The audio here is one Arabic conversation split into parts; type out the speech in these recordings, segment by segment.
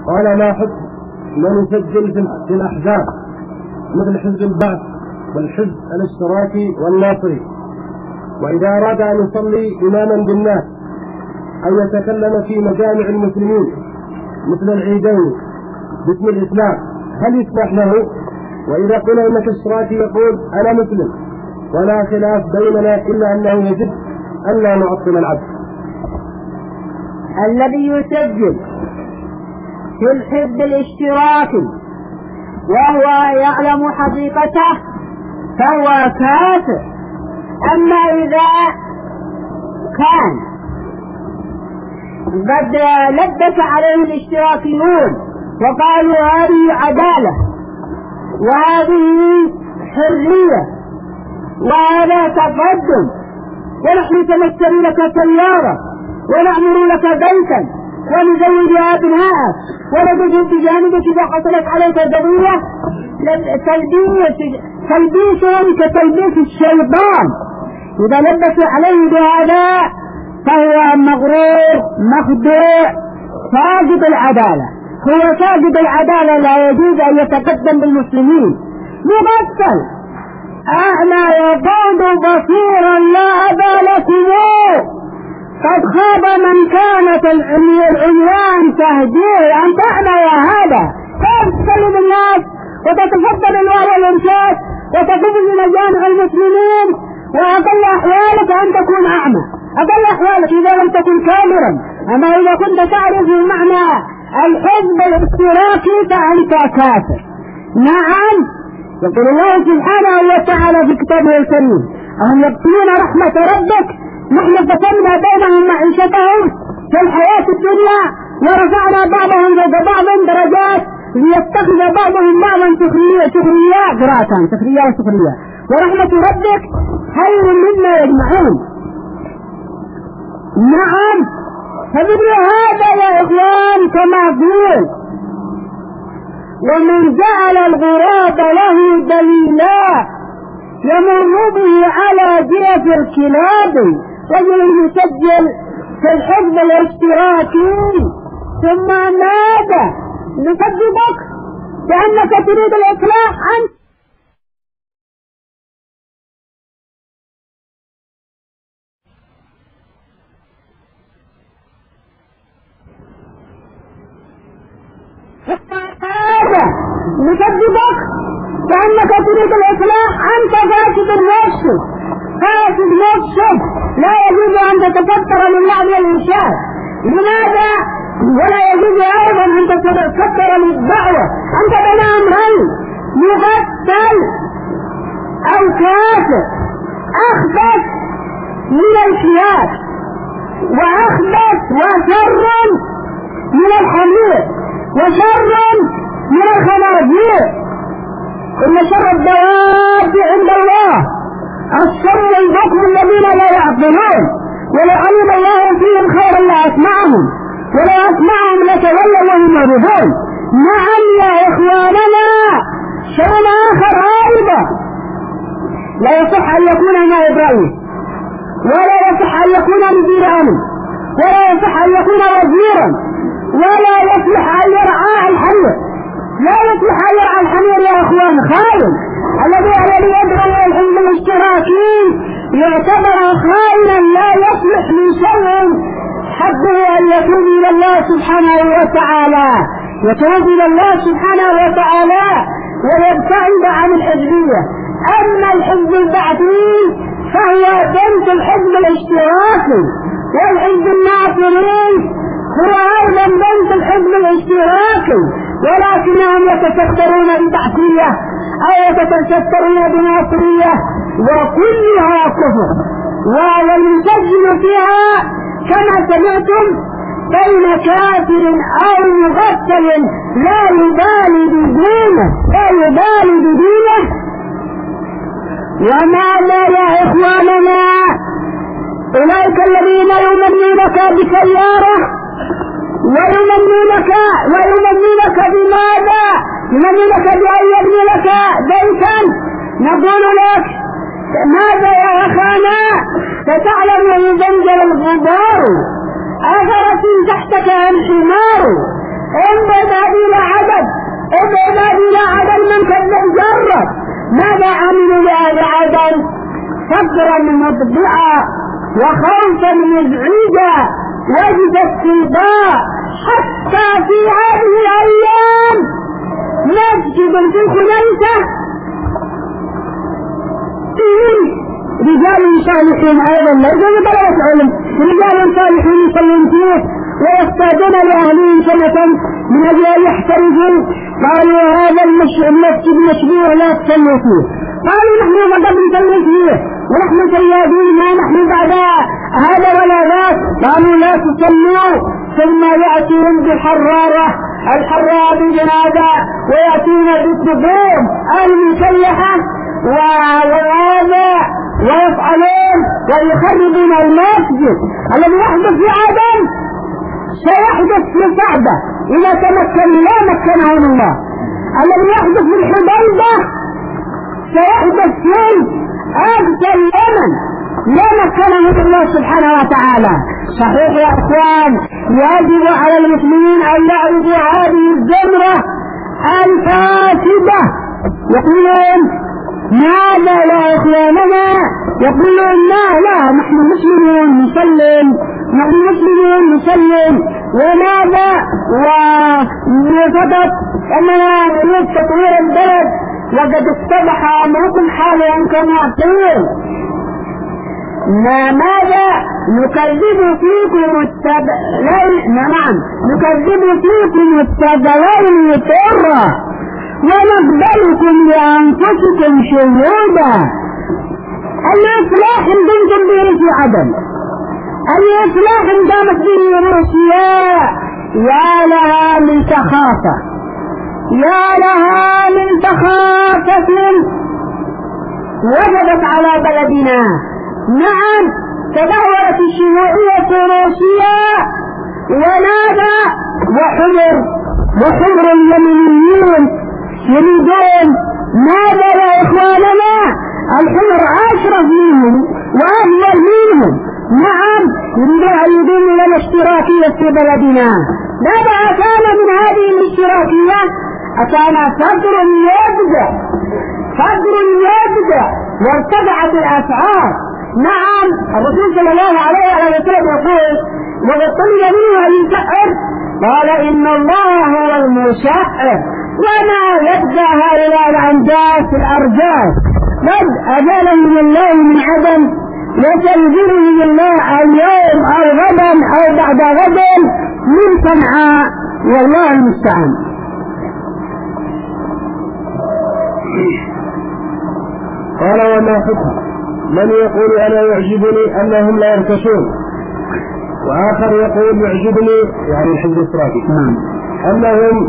قال ما حكم من يسجل في الأحزاب مثل حزب البعث والحزب الاشتراكي والناصري، وإذا أراد أن يصلي إماما بالناس أو يتكلم في مجامع المسلمين مثل العيدين باسم الإسلام هل يسمح له؟ وإذا قلنا إنك اشتراكي يقول أنا مسلم ولا خلاف بيننا إلا أنه يجب أن لا نعطل العبد. الذي يسجل في الحزب الاشتراكي وهو يعلم حقيقته فهو كافر. أما إذا كان قد لبس عليه الاشتراكيون وقالوا هذه عدالة وهذه حرية وهذا تقدم ونحن نتمثل لك سيارة ونعمر لك بيتا ونزوج أبناءك ونجد بجانبك إذا حصلت عليك قضية تلبيسهم كتلبيس الشيطان. إذا لبس عليه بهذا فهو مغرور مخدوع فاقد العدالة. هو فاقد العدالة، لا يجوز أن يتقدم بالمسلمين. مغفل أعلى يقود بصيرا لا أبا لكم، قد خاب من كانت العميان تهديه أن تعمى يا هذا. كيف تكلم الناس وتتفضل الوعي والإرشاد وتقوم بمجامع المسلمين، وأقل أحوالك أن تكون أعمى، أقل أحوالك إذا لم تكن كاملا. أما إذا كنت تعرف معنى الحزب الاشتراكي فأنت كافر. نعم، يقول الله سبحانه وتعالى في كتابه الكريم أهم يقتلون رحمة ربك نحن قسمنا بينهم معيشتهم في الحياة الدنيا ورفعنا بعضهم فوق بعض درجات ليتخذ بعضهم بعضا سخرية قراءة سخرية وسخرية، ورحمة ربك خير مما يجمعون. نعم، فمثل هذا يا إخوان كما قيل: ومن جعل الغراب له دليلا يمر به على جيف الكلاب. رجل يسجل في الحزب الاشتراكي ثم ماذا؟ نصدقك بأنك تريد الإصلاح أنت. نصدقك بأنك تريد الإصلاح أنت فاسد المفسد، فاسد مفسد لا يجوز أن تتكثر من لعب الإنشاء. لماذا؟ ولا يجوز أيضا أن تتكثر من الدعوة. أنت بين أمرين: مغفل أو كافر، أخبث من الكياس وأخبث وشر من الحمير وشر من الخنازير. إن شر الدواب عند الله الشر البكم الذين لا يعقلون، ولو علم الله فيهم خيرا لأسمعهم ولو أسمعهم لتولوا وهم معرضون. نعم يا إخواننا، شيء آخر أيضا لا يصح أن يكون نائب رئيس، ولا يصح أن يكون مدير أمن، ولا يصح أن يكون وزيرا، ولا يصلح أن يرعى الحمير. لا يصلح أن يرعى الحمير يا إخوان. خائن الذي يدعو إلى الحزب الاشتراكي يعتبر خائنا لا يصلح من شيء، حقه أن يتوب إلى الله سبحانه وتعالى، يتوب إلى الله سبحانه وتعالى ويبتعد عن الحزبية. أما الحزب البعثي فهو بنت الحزب الاشتراكي، والحزب الناصري هو أيضا بنت الحزب الاشتراكي، ولكنهم يتسترون ببعثية أو يتسترون بناصرية، وكلها كفر. والمسجل فيها كما سمعتم بين كافر أو مغفل لا يبالي بدينه. وماذا يا إخواننا؟ أولئك الذين يمنونك بسيارة ويمنونك بماذا؟ يمنونك بأن يبني لك بيتا. نقول لك ماذا يا أخانا؟ فتعلم إذا انزل الغبار أثرت تحتك الحمار، إن بدأ فقرا مطبعا وخوفا مزعجا وجد السلطاء حتى في هذه الأيام مسجد في الخنيسة رجال صالحين أيضا ليس بلغة علم، رجال صالحين يصلون فيه ويصطادون لأهلهم سنة من أجل أن يحترزوا. قالوا هذا المسجد مشروع لا تصلوا فيه. قالوا نحن قد نصلي فيه ونحن سيادين ما نحن بعد هذا ولا ذاك. قالوا لا تصلوا. ثم يأتون بالحرارة بالجنازة ويأتون بالصدوم المسلحة وهذا ويفعلون ويخربون المسجد. الذي يحدث في عدن سيحدث في صعبة إذا تمكن لا مكنهم الله. الذي يحدث في الحديبة سيحدث في أقصى اليمن لا مكنهم الله سبحانه وتعالى. صحيح يا أخوان، يجب على المسلمين أن يعرفوا هذه الجمرة الفاسدة. يقولون ماذا لا إخواننا؟ يقولون لا نحن مسلمون نسلم، نحن مسلمون نسلم. وماذا؟ وفقط أننا نريد تطوير البلد وقد اتضح أمركم حاليا كما قيل. ماذا؟ نكذب فيكم نكذب فيكم التدوين طرا ونقبلكم لأنفسكم شهودا. الإصلاح بنتم به في عدن، الإصلاح قامت به روسيا. يا لها من سخافة، يا لها من سخافة وجدت على بلدنا. نعم، تدهورت الشيوعية روسيا ونادى وحمر اليمنيين يريدون ماذا يا إخواننا؟ الحمر أشرف منهم وأفضل منهم. نعم، يريدون أن يضموا لنا اشتراكية في بلدنا. ماذا أتانا من هذه الاشتراكية؟ أتانا فقر يبدأ وارتفعت الأسعار. نعم، الرسول صلى الله عليه وسلم يقول وقد طلب منه أن يسعر، قال إن الله هو المسعر وما يبدأ هؤلاء الأنجاس الأرجاس. قد أزالهم الله من عدم وسينزلهم الله اليوم أو غدا أو بعد غد من صنعاء، والله المستعان. قال وما حكم من يقول أنا يعجبني أنهم لا يرتشون، وآخر يقول يعجبني يعني الحزب الاشتراكي أنهم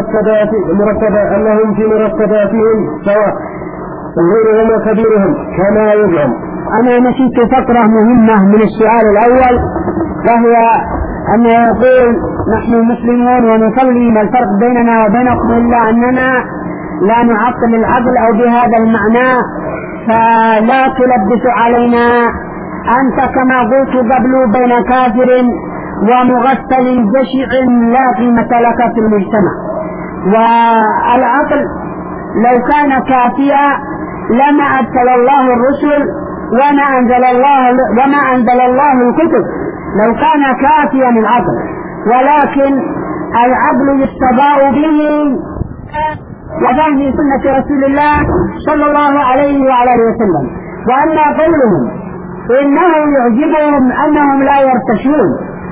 أنهم في مرتباتهم سواء صغيرهم وكبيرهم كما يزعم. أنا نسيت فقرة مهمة من السؤال الأول، وهي أنه يقول نحن مسلمون ونصلي، ما الفرق بيننا وبينكم إلا أننا لا نعطل العقل أو بهذا المعنى، فلا تلبس علينا أنت كما قلت قبل بين كافر ومغسل جشع لا قيمة لك في المجتمع. والعقل لو كان كافيا لما أرسل الله الرسل وما أنزل الله الكتب، لو كان كافيا العقل، ولكن العقل يستضاء به وفهم سنة رسول الله صلى الله عليه وعلى اله وسلم. وأما قولهم إنه يعجبهم أنهم لا يرتشون،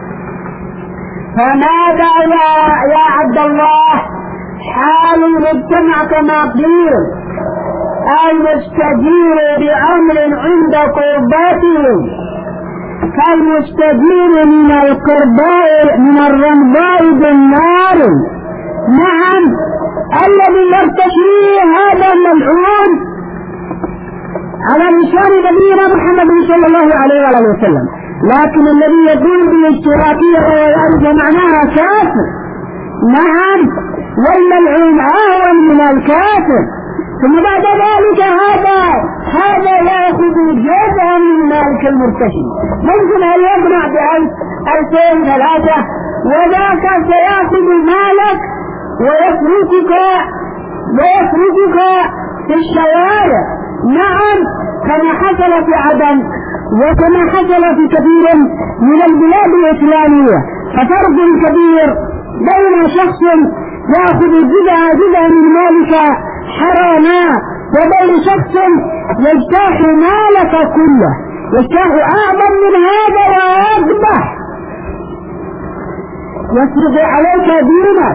فماذا يا عبد الله حال المجتمع كما قيل المستجير بأمر عند قرباتهم كالمستجير من الرمضاء بالنار. نعم، الذي يرتشي هذا ملعون على لسان نبينا محمد صلى الله عليه وسلم، لكن الذي يقول بالاشتراكية ويعرف معناها كافر. نعم، والملعون أهون من الكافر. ثم بعد ذلك هذا يأخذ جزءا من مالك المرتشي، ممكن أن يقنع ب1000 2000 3، وذاك سيأخذ مالك ويفرجك في الشوارع نعم كما حصل في عدن وكما حصل في كثير من البلاد الإسلامية. ففرق كبير بين شخص يأخذ جزءا من مالك حراما وبين شخص يجتاح مالك كله، يجتاح أعظم من هذا ويذبح، يسرق عليك دينك.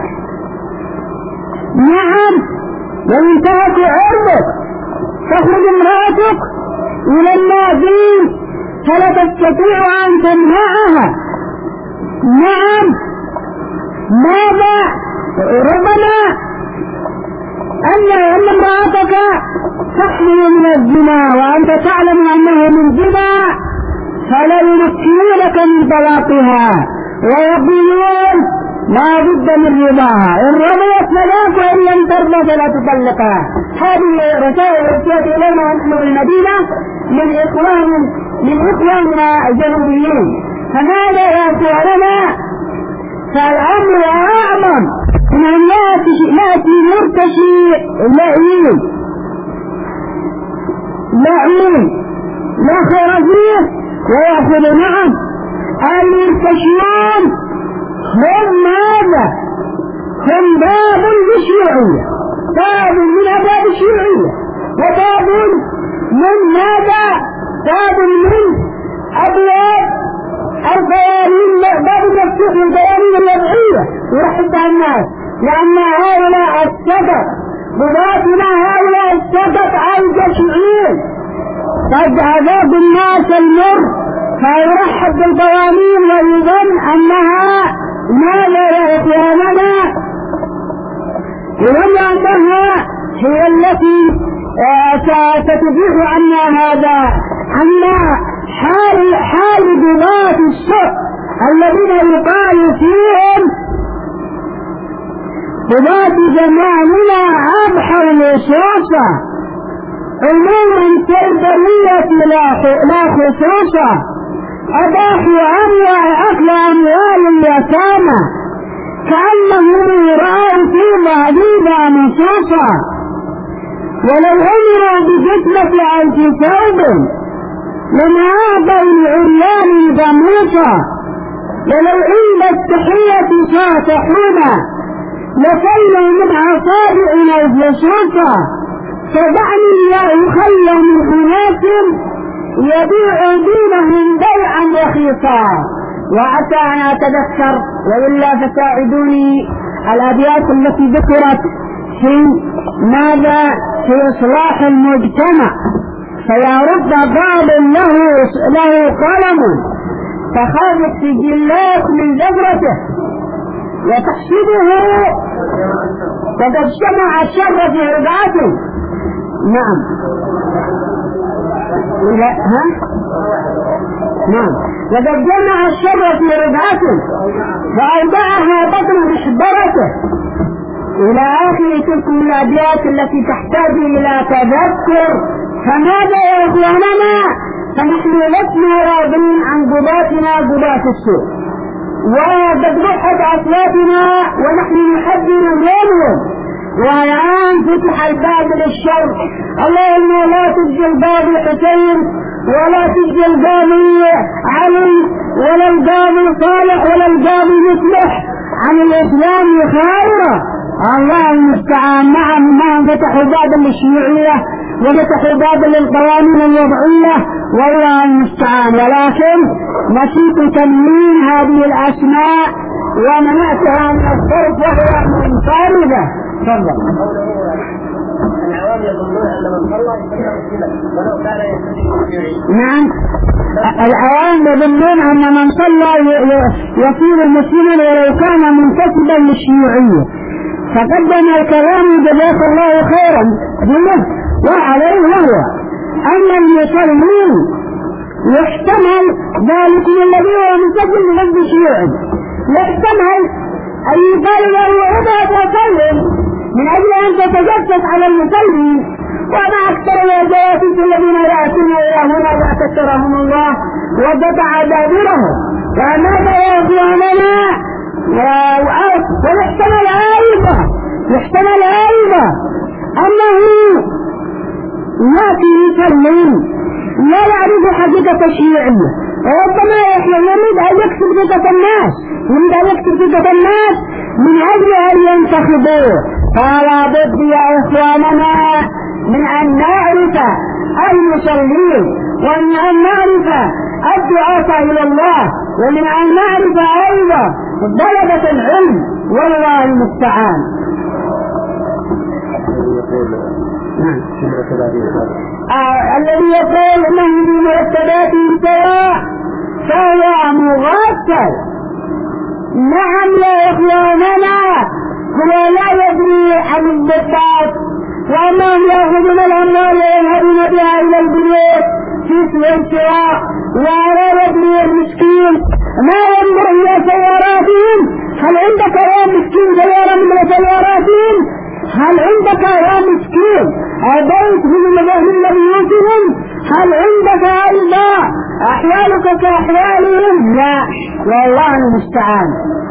نعم وينتهك عرضك، تخرج امرأتك إلى النادي فلا تستطيع أن تمنعها. نعم ماذا ربما أن امرأتك تحمل من الزنا وأنت تعلم أنه من زنا، فلا يمكنونك من طلاقها ويقولون لا بد من رضاها، إن رضيت فلاك وإن لم ترضى فلا تطلقها. هذه رسائل أرسلت إلينا ونحن بالمدينة من إخواننا الجنوبيين. فماذا يا أخواننا؟ فالأمر أعظم من أن يأتي مرتشي لعين لا خير فيه ويأخذ. نعم المرتشيون هم ماذا؟ هم باب للشيوعية، باب من أبواب الشيوعية، وباب من ماذا؟ باب من أبواب القوانين، باب مفتوح للقوانين الوضعية يرحبها الناس، لأن هؤلاء السبب بذاتنا هؤلاء السبب الجشعين قد عذاب الناس المر، فيرحب بالقوانين ويظن أنها ماذا يا إخواننا؟ وهم أنها هي التي ستبيح عنا هذا، عنا حال ضباط الشر الذين يقال فيهم ضباط زماننا أبحر لصوصة أمور تربوية لا خصوصة، أباحوا أكل أموال اليتامى كأنهم يرعون في ضعيفة نصوصا، ولو أمروا بجسمة ألف ثوب لما أعطوا العريان جاموسا، ولو عند التحية صافحونا لصلوا من أصابعنا الفصوصا، فدعني لا أخلى من أناس يبيع دينهم بيعا رخيصا. وعسى أن أتذكر وإلا فساعدوني الأبيات التي ذكرت في ماذا؟ في إصلاح المجتمع. فيا رب باب له قلم فخافت سجلات من زبرته وتحسبه وقد اجتمع الشر في رضعته. نعم نعم وقد جمع الشر في رضعته وأودعها بطن محبرته إلى آخر تلك الأبيات التي تحتاج إلى تذكر. فماذا يا إخواننا؟ فنحن لسنا راضين عن قضاتنا قضاة السوء، وقد ضحت أصواتنا ونحن نحذر منهم، والآن فتح الباب للشر. اللهم لا تجزي الباب الحسين ولا تجزي الباب علي ولا الباب صالح ولا الباب مصلح عن الإسلام خيرا. الله المستعان. نعم ما فتحوا بابا للشيوعية وفتحوا بابا للقوانين الوضعية والله المستعان، ولكن نسيت تنوين هذه الأسماء ومنعتها من الصرف وهي منفردة. تفضل. العوام يظنون أن من صلى ولو كان يستطيع. نعم العوام يظنون أن من صلى يصير مسلما ولو كان منتسبا للشيوعية. فقدم الكلام جزاك الله خيرا بله وعليه وهو أن المصلين يحتمل ذلك الذي هو مسجل لحزب الشيوعي، يحتمل أن يقال له اذهب وسلم من أجل أن تتجسس على المصلين. وما أكثر الوجواتيس الذين يأتون إلى هنا ويتكرهم الله وقطع دابرهم. وماذا يأخذوننا؟ ويحتمل أيضا أنه يأتي يسلم لا يعرف حقيقة الشيوعية، وربما يريد أن يكسب ثقة الناس، يريد أن يكسب ثقة الناس من أجل أن ينتخبوه. فلا بد يا إخواننا من أن نعرف المصلين، ومن أن نعرف الدعاة إلى الله، ومن أن نعرف أيضا طلبة العلم، والله المستعان. الذي يقول نهدي مرتباتهم سواء فهو مغفل. نعم يا إخواننا، هو لا يدري عن الزكاة، وأنهم يأخذون الأموال ويذهبون بها إلى البيوت في سواء، ولا يدري المسكين ما ينظر إلى سياراتهم. هل عندك يا مسكين سيارة من سياراتهم؟ هل عندك يا مسكين بيت من بيوتهم؟ هل عندك أيضا أحوالك كأحوالهم؟ لا، والله المستعان.